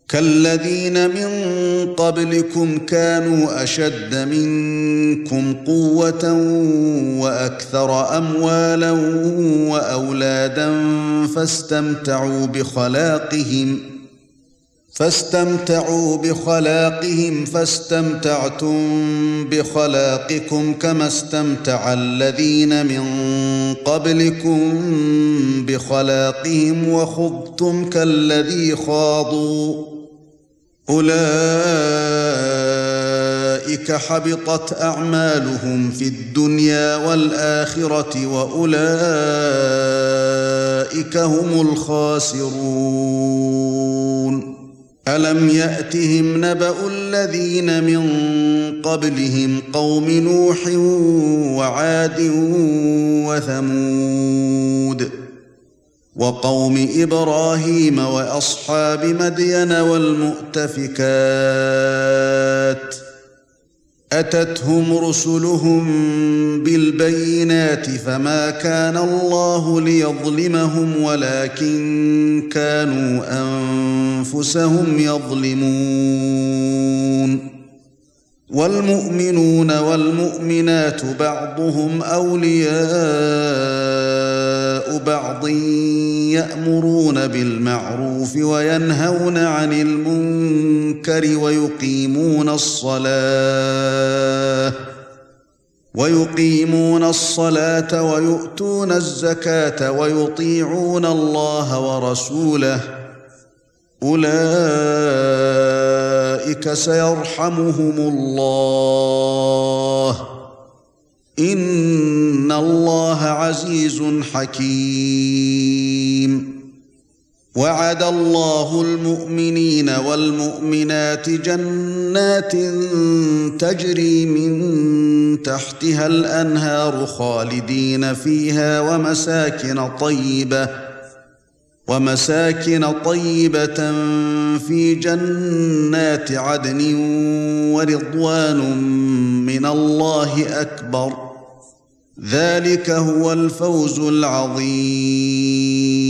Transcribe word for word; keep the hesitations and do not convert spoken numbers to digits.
كالذين من قبلكم كانوا أشد منكم قوة وأكثر أموالا وأولادا فاستمتعوا بخلاقهم فاستمتعوا بخلاقهم فاستمتعتم بخلاقكم كما استمتع الذين من قبلكم بخلاقهم وخضتم كالذي خاضوا أولئك حبطت أعمالهم في الدنيا والآخرة وأولئك هم الخاسرون ألم يأتهم نبأ الذين من قبلهم قوم نوح وعاد وثمود وقوم إبراهيم وأصحاب مدين والمؤتفكات أتتهم رسلهم بالبينات فما كان الله ليظلمهم ولكن كانوا أنفسهم يظلمون والمؤمنون والمؤمنات بعضهم أولياء بعض يأمرون بالمعروف وينهون عن المنكر ويقيمون الصلاة ويقيمون الصلاة ويؤتون الزكاة ويطيعون الله ورسوله أولئك سيرحمهم الله إن الله عزيز حكيم وعد الله المؤمنين والمؤمنات جنات تجري من تحتها الأنهار خالدين فيها ومساكن طيبة ومساكن طيبة في جنات عدن ورضوان من الله أكبر ذلك هو الفوز العظيم